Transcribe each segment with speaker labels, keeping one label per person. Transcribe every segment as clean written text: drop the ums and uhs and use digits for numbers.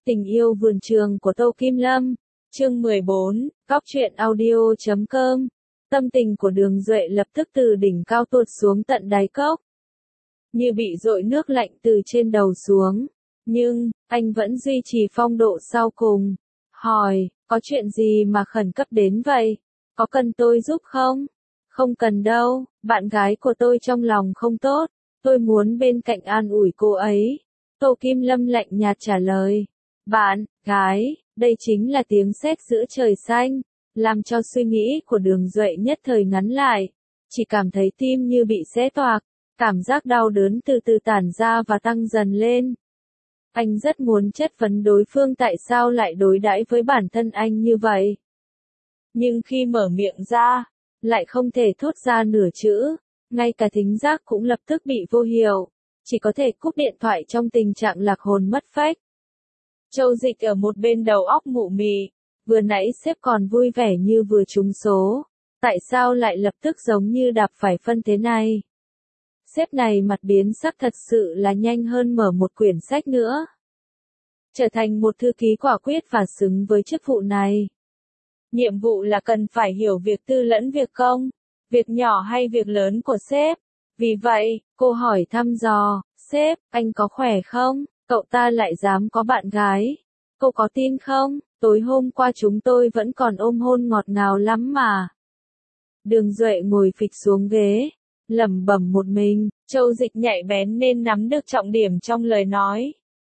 Speaker 1: Tình yêu vườn trường của Tô Kim Lâm, chương 14, Cóc truyện audio.com. Tâm tình của Đường Duệ lập tức từ đỉnh cao tuột xuống tận đáy cốc. Như bị dội nước lạnh từ trên đầu xuống. Nhưng, anh vẫn duy trì phong độ sau cùng. Hỏi, có chuyện gì mà khẩn cấp đến vậy? Có cần tôi giúp không? Không cần đâu, bạn gái của tôi trong lòng không tốt. Tôi muốn bên cạnh an ủi cô ấy. Tô Kim Lâm lạnh nhạt trả lời. Bạn, gái, đây chính là tiếng sét giữa trời xanh, làm cho suy nghĩ của Đường Duệ nhất thời ngắn lại. Chỉ cảm thấy tim như bị xé toạc, cảm giác đau đớn từ từ tản ra và tăng dần lên. Anh rất muốn chất vấn đối phương tại sao lại đối đãi với bản thân anh như vậy. Nhưng khi mở miệng ra, lại không thể thốt ra nửa chữ, ngay cả thính giác cũng lập tức bị vô hiệu, chỉ có thể cúp điện thoại trong tình trạng lạc hồn mất phách. Châu Dịch ở một bên đầu óc mụ mị, vừa nãy sếp còn vui vẻ như vừa trúng số, tại sao lại lập tức giống như đạp phải phân thế này? Sếp này mặt biến sắc thật sự là nhanh hơn mở một quyển sách nữa. Trở thành một thư ký quả quyết và xứng với chức vụ này. Nhiệm vụ là cần phải hiểu việc tư lẫn việc công, việc nhỏ hay việc lớn của sếp. Vì vậy, cô hỏi thăm dò, sếp, anh có khỏe không? Cậu ta lại dám có bạn gái. Cô có tin không? Tối hôm qua chúng tôi vẫn còn ôm hôn ngọt ngào lắm mà. Đường Duệ ngồi phịch xuống ghế, lẩm bẩm một mình. Châu Dịch nhạy bén nên nắm được trọng điểm trong lời nói.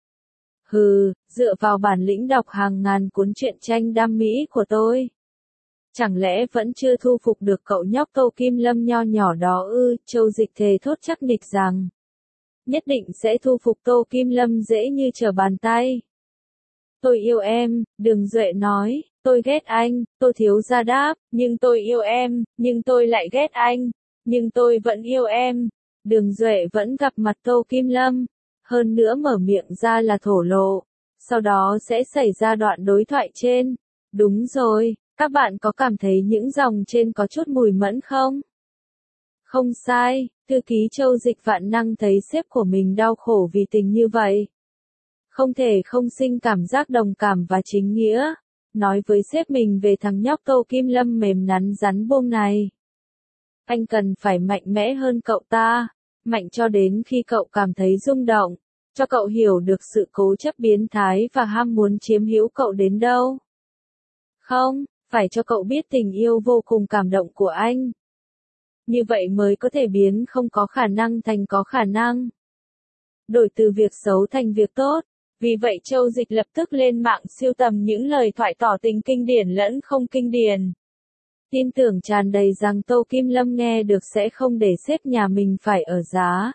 Speaker 1: Hừ, dựa vào bản lĩnh đọc hàng ngàn cuốn truyện tranh đam mỹ của tôi. Chẳng lẽ vẫn chưa thu phục được cậu nhóc Tô Kim Lâm nho nhỏ đó ư? Châu Dịch thề thốt chắc nịch rằng nhất định sẽ thu phục Tô Kim Lâm dễ như trở bàn tay. Tôi yêu em, Đường Duệ nói, tôi ghét anh, Tô thiếu gia đáp, nhưng tôi yêu em, nhưng tôi lại ghét anh, nhưng tôi vẫn yêu em. Đường Duệ vẫn gặp mặt Tô Kim Lâm, hơn nữa mở miệng ra là thổ lộ, sau đó sẽ xảy ra đoạn đối thoại trên. Đúng rồi, các bạn có cảm thấy những dòng trên có chút mùi mẫn không? Không sai, thư ký Châu Dịch vạn năng thấy sếp của mình đau khổ vì tình như vậy. Không thể không sinh cảm giác đồng cảm và chính nghĩa, nói với sếp mình về thằng nhóc Tô Kim Lâm mềm nắn rắn bông này. Anh cần phải mạnh mẽ hơn cậu ta, mạnh cho đến khi cậu cảm thấy rung động, cho cậu hiểu được sự cố chấp biến thái và ham muốn chiếm hữu cậu đến đâu. Không, phải cho cậu biết tình yêu vô cùng cảm động của anh. Như vậy mới có thể biến không có khả năng thành có khả năng. Đổi từ việc xấu thành việc tốt. Vì vậy Châu Dịch lập tức lên mạng sưu tầm những lời thoại tỏ tình kinh điển lẫn không kinh điển. Tin tưởng tràn đầy rằng Tô Kim Lâm nghe được sẽ không để sếp nhà mình phải ở giá.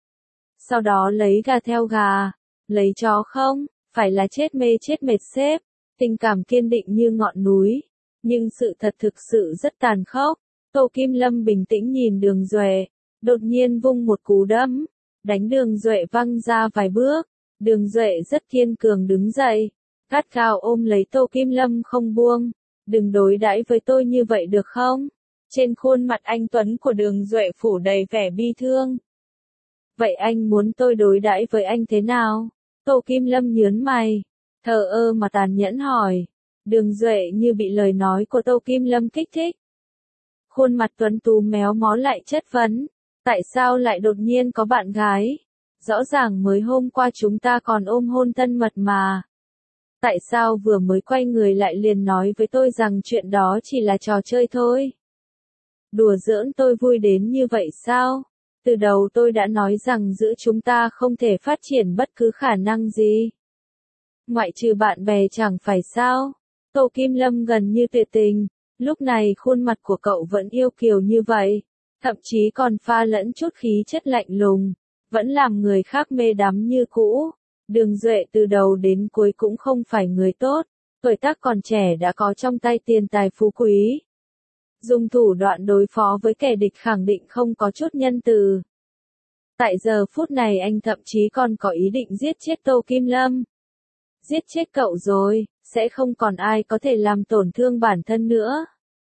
Speaker 1: Sau đó lấy gà theo gà, lấy chó không, phải là chết mê chết mệt sếp. Tình cảm kiên định như ngọn núi, nhưng sự thật thực sự rất tàn khốc. Tô Kim Lâm bình tĩnh nhìn Đường Duệ, đột nhiên vung một cú đấm, đánh Đường Duệ văng ra vài bước. Đường Duệ rất kiên cường đứng dậy, gắt gao ôm lấy Tô Kim Lâm không buông. Đừng đối đãi với tôi như vậy được không? Trên khuôn mặt anh tuấn của Đường Duệ phủ đầy vẻ bi thương. Vậy anh muốn tôi đối đãi với anh thế nào? Tô Kim Lâm nhướng mày, thờ ơ mà tàn nhẫn hỏi. Đường Duệ như bị lời nói của Tô Kim Lâm kích thích. Khuôn mặt tuấn tú méo mó lại chất vấn. Tại sao lại đột nhiên có bạn gái? Rõ ràng mới hôm qua chúng ta còn ôm hôn thân mật mà. Tại sao vừa mới quay người lại liền nói với tôi rằng chuyện đó chỉ là trò chơi thôi? Đùa giỡn tôi vui đến như vậy sao? Từ đầu tôi đã nói rằng giữa chúng ta không thể phát triển bất cứ khả năng gì. Ngoại trừ bạn bè chẳng phải sao? Tô Kim Lâm gần như tuyệt tình, lúc này khuôn mặt của cậu vẫn yêu kiều như vậy, thậm chí còn pha lẫn chút khí chất lạnh lùng, vẫn làm người khác mê đắm như cũ. Đường Duệ từ đầu đến cuối cũng không phải người tốt, tuổi tác còn trẻ đã có trong tay tiền tài phú quý. Dùng thủ đoạn đối phó với kẻ địch khẳng định không có chút nhân từ. Tại giờ phút này anh thậm chí còn có ý định giết chết Tô Kim Lâm. Giết chết cậu rồi, sẽ không còn ai có thể làm tổn thương bản thân nữa.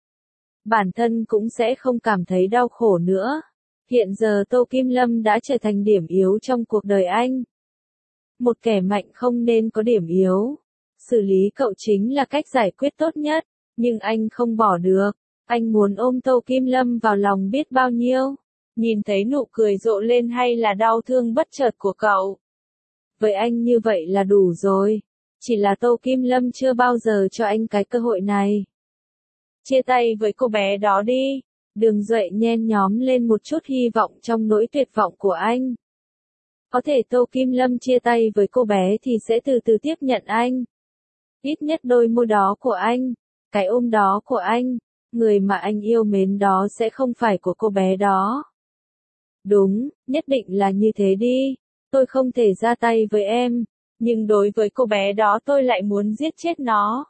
Speaker 1: Bản thân cũng sẽ không cảm thấy đau khổ nữa. Hiện giờ Tô Kim Lâm đã trở thành điểm yếu trong cuộc đời anh. Một kẻ mạnh không nên có điểm yếu. Xử lý cậu chính là cách giải quyết tốt nhất, nhưng anh không bỏ được. Anh muốn ôm Tô Kim Lâm vào lòng biết bao nhiêu. Nhìn thấy nụ cười rộ lên hay là đau thương bất chợt của cậu. Với anh như vậy là đủ rồi. Chỉ là Tô Kim Lâm chưa bao giờ cho anh cái cơ hội này. Chia tay với cô bé đó đi. Đường Duệ nhen nhóm lên một chút hy vọng trong nỗi tuyệt vọng của anh. Có thể Tô Kim Lâm chia tay với cô bé thì sẽ từ từ tiếp nhận anh. Ít nhất đôi môi đó của anh, cái ôm đó của anh, người mà anh yêu mến đó sẽ không phải của cô bé đó. Đúng, nhất định là như thế đi. Tôi không thể ra tay với em, nhưng đối với cô bé đó tôi lại muốn giết chết nó.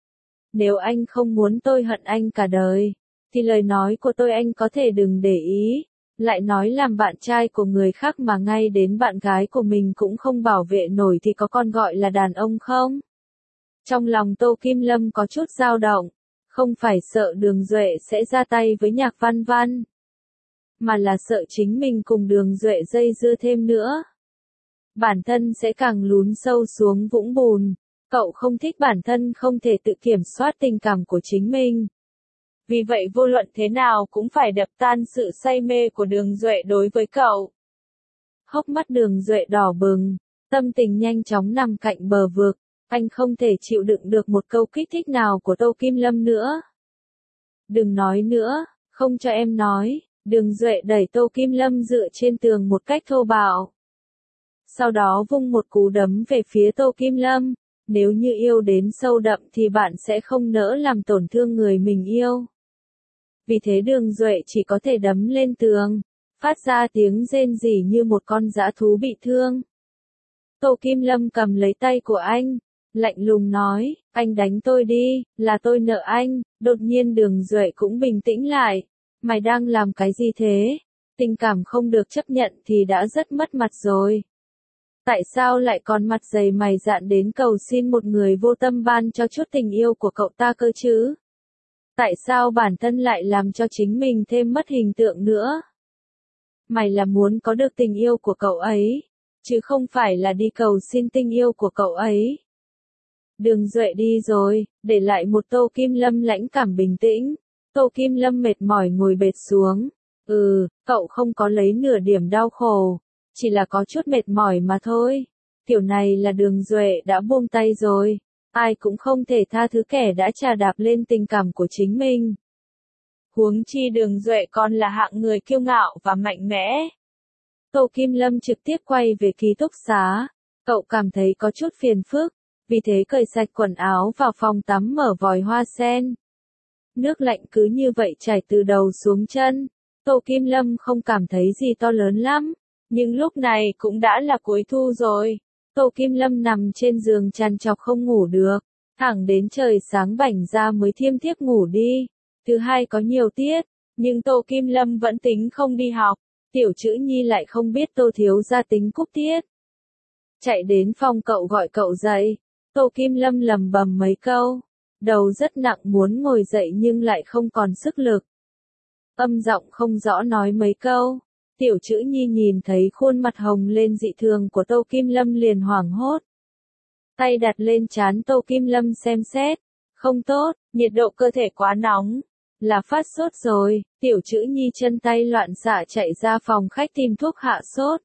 Speaker 1: Nếu anh không muốn tôi hận anh cả đời, thì lời nói của tôi anh có thể đừng để ý. Lại nói làm bạn trai của người khác mà ngay đến bạn gái của mình cũng không bảo vệ nổi thì có con gọi là đàn ông không? Trong lòng Tô Kim Lâm có chút dao động, không phải sợ Đường Duệ sẽ ra tay với Nhạc Văn Văn, mà là sợ chính mình cùng Đường Duệ dây dưa thêm nữa. Bản thân sẽ càng lún sâu xuống vũng bùn, cậu không thích bản thân không thể tự kiểm soát tình cảm của chính mình. Vì vậy vô luận thế nào cũng phải đập tan sự say mê của Đường Duệ đối với cậu. Hốc mắt Đường Duệ đỏ bừng, tâm tình nhanh chóng nằm cạnh bờ vực, anh không thể chịu đựng được một câu kích thích nào của Tô Kim Lâm nữa. Đừng nói nữa, không cho em nói. Đường Duệ đẩy Tô Kim Lâm dựa trên tường một cách thô bạo. Sau đó vung một cú đấm về phía Tô Kim Lâm. Nếu như yêu đến sâu đậm thì bạn sẽ không nỡ làm tổn thương người mình yêu. Vì thế Đường Duệ chỉ có thể đấm lên tường, phát ra tiếng rên rỉ như một con dã thú bị thương. Tô Kim Lâm cầm lấy tay của anh, lạnh lùng nói, anh đánh tôi đi, là tôi nợ anh. Đột nhiên Đường Duệ cũng bình tĩnh lại. Mày đang làm cái gì thế? Tình cảm không được chấp nhận thì đã rất mất mặt rồi. Tại sao lại còn mặt dày mày dạn đến cầu xin một người vô tâm ban cho chút tình yêu của cậu ta cơ chứ? Tại sao bản thân lại làm cho chính mình thêm mất hình tượng nữa? Mày là muốn có được tình yêu của cậu ấy, chứ không phải là đi cầu xin tình yêu của cậu ấy. Đường Duệ đi rồi, để lại một Tô Kim Lâm lãnh cảm bình tĩnh. Tô Kim Lâm mệt mỏi ngồi bệt xuống. Cậu không có lấy nửa điểm đau khổ, chỉ là có chút mệt mỏi mà thôi. Kiểu này là Đường Duệ đã buông tay rồi. Ai cũng không thể tha thứ kẻ đã trà đạp lên tình cảm của chính mình. Huống chi Đường Duệ còn là hạng người kiêu ngạo và mạnh mẽ. Tô Kim Lâm trực tiếp quay về ký túc xá. Cậu cảm thấy có chút phiền phức, vì thế cởi sạch quần áo vào phòng tắm mở vòi hoa sen. Nước lạnh cứ như vậy chảy từ đầu xuống chân. Tô Kim Lâm không cảm thấy gì to lớn lắm, nhưng lúc này cũng đã là cuối thu rồi. Tô Kim Lâm nằm trên giường trằn trọc không ngủ được, thẳng đến trời sáng bảnh ra mới thiêm thiếp ngủ đi. Thứ hai có nhiều tiết, nhưng Tô Kim Lâm vẫn tính không đi học. Tiểu Chữ Nhi lại không biết Tô thiếu gia tính cúp tiết. Chạy đến phòng cậu gọi cậu dậy. Tô Kim Lâm lầm bầm mấy câu. Đầu rất nặng muốn ngồi dậy nhưng lại không còn sức lực. Âm giọng không rõ nói mấy câu. Tiểu Chữ Nhi nhìn thấy khuôn mặt hồng lên dị thường của Tô Kim Lâm liền hoảng hốt. Tay đặt lên trán Tô Kim Lâm xem xét. Không tốt, nhiệt độ cơ thể quá nóng. Là phát sốt rồi. Tiểu Chữ Nhi chân tay loạn xạ chạy ra phòng khách tìm thuốc hạ sốt.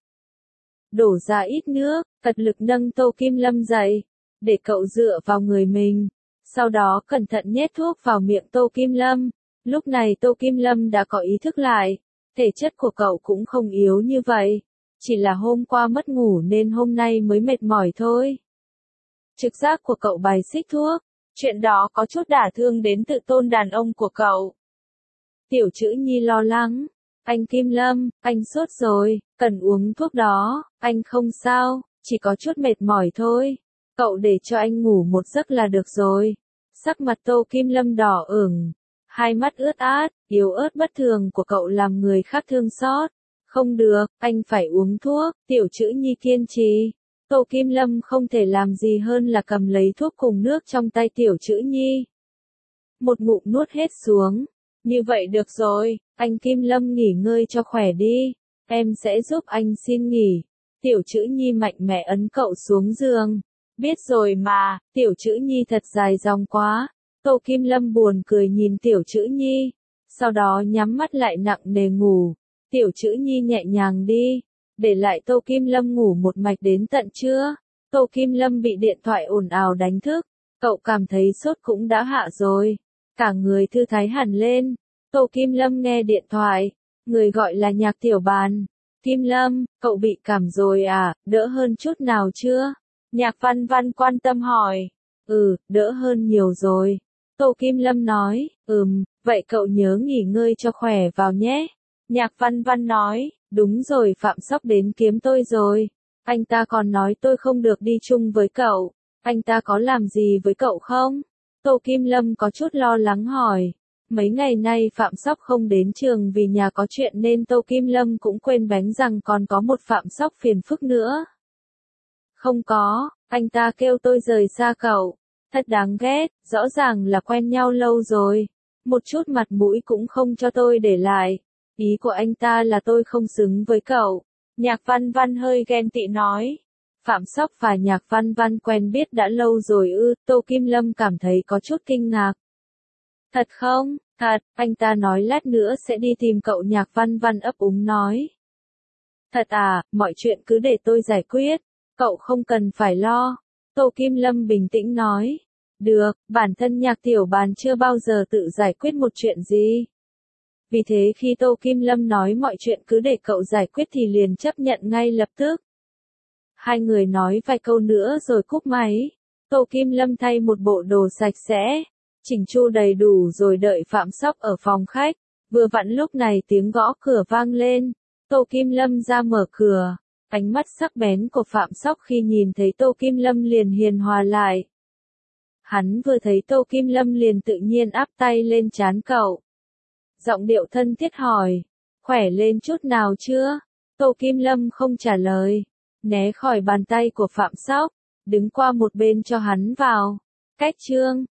Speaker 1: Đổ ra ít nước, cật lực nâng Tô Kim Lâm dậy, để cậu dựa vào người mình. Sau đó cẩn thận nhét thuốc vào miệng Tô Kim Lâm. Lúc này Tô Kim Lâm đã có ý thức lại. Thể chất của cậu cũng không yếu như vậy. Chỉ là hôm qua mất ngủ nên hôm nay mới mệt mỏi thôi. Trực giác của cậu bài xích thuốc. Chuyện đó có chút đả thương đến tự tôn đàn ông của cậu. Tiểu Chữ Nhi lo lắng. Anh Kim Lâm, anh sốt rồi, cần uống thuốc đó. Anh không sao, chỉ có chút mệt mỏi thôi. Cậu để cho anh ngủ một giấc là được rồi. Sắc mặt Tô Kim Lâm đỏ ửng. Hai mắt ướt át, yếu ớt bất thường của cậu làm người khác thương xót. Không được, anh phải uống thuốc. Tiểu Chữ Nhi kiên trì. Tô Kim Lâm không thể làm gì hơn là cầm lấy thuốc cùng nước trong tay Tiểu Chữ Nhi. Một ngụm nuốt hết xuống. Như vậy được rồi, anh Kim Lâm nghỉ ngơi cho khỏe đi. Em sẽ giúp anh xin nghỉ. Tiểu Chữ Nhi mạnh mẽ ấn cậu xuống giường. Biết rồi mà, tiểu chữ nhi thật dài dòng quá. Tô Kim Lâm buồn cười nhìn tiểu chữ nhi, sau đó nhắm mắt lại nặng nề ngủ. Tiểu chữ nhi nhẹ nhàng đi, để lại Tô Kim Lâm ngủ một mạch đến tận trưa. Tô Kim Lâm bị điện thoại ồn ào đánh thức, cậu cảm thấy sốt cũng đã hạ rồi, cả người thư thái hẳn lên. Tô Kim Lâm nghe điện thoại, người gọi là Nhạc Tiểu Bàn. Kim Lâm, cậu bị cảm rồi à, đỡ hơn chút nào chưa? Nhạc Văn Văn quan tâm hỏi. Đỡ hơn nhiều rồi. Tô Kim Lâm nói, vậy cậu nhớ nghỉ ngơi cho khỏe vào nhé. Nhạc Văn Văn nói, đúng rồi, Phạm Sóc đến kiếm tôi rồi. Anh ta còn nói tôi không được đi chung với cậu. Anh ta có làm gì với cậu không? Tô Kim Lâm có chút lo lắng hỏi. Mấy ngày nay Phạm Sóc không đến trường vì nhà có chuyện nên Tô Kim Lâm cũng quên bén rằng còn có một Phạm Sóc phiền phức nữa. Không có, anh ta kêu tôi rời xa cậu. Thật đáng ghét, rõ ràng là quen nhau lâu rồi. Một chút mặt mũi cũng không cho tôi để lại. Ý của anh ta là tôi không xứng với cậu. Nhạc Văn Văn hơi ghen tị nói. Phạm Sóc và Nhạc Văn Văn quen biết đã lâu rồi ư? Tô Kim Lâm cảm thấy có chút kinh ngạc. Thật không? Thật, anh ta nói lát nữa sẽ đi tìm cậu. Nhạc Văn Văn ấp úng nói. Thật à, mọi chuyện cứ để tôi giải quyết, cậu không cần phải lo. Tô Kim Lâm bình tĩnh nói. Được, bản thân Nhạc Tiểu Bàn chưa bao giờ tự giải quyết một chuyện gì. Vì thế khi Tô Kim Lâm nói mọi chuyện cứ để cậu giải quyết thì liền chấp nhận ngay lập tức. Hai người nói vài câu nữa rồi cúp máy. Tô Kim Lâm thay một bộ đồ sạch sẽ, chỉnh chu đầy đủ rồi đợi Phạm Sóc ở phòng khách. Vừa vặn lúc này tiếng gõ cửa vang lên. Tô Kim Lâm ra mở cửa. Ánh mắt sắc bén của Phạm Sóc khi nhìn thấy Tô Kim Lâm liền hiền hòa lại. Hắn vừa thấy Tô Kim Lâm liền tự nhiên áp tay lên trán cậu. Giọng điệu thân thiết hỏi, khỏe lên chút nào chưa? Tô Kim Lâm không trả lời, né khỏi bàn tay của Phạm Sóc, đứng qua một bên cho hắn vào. Cách chương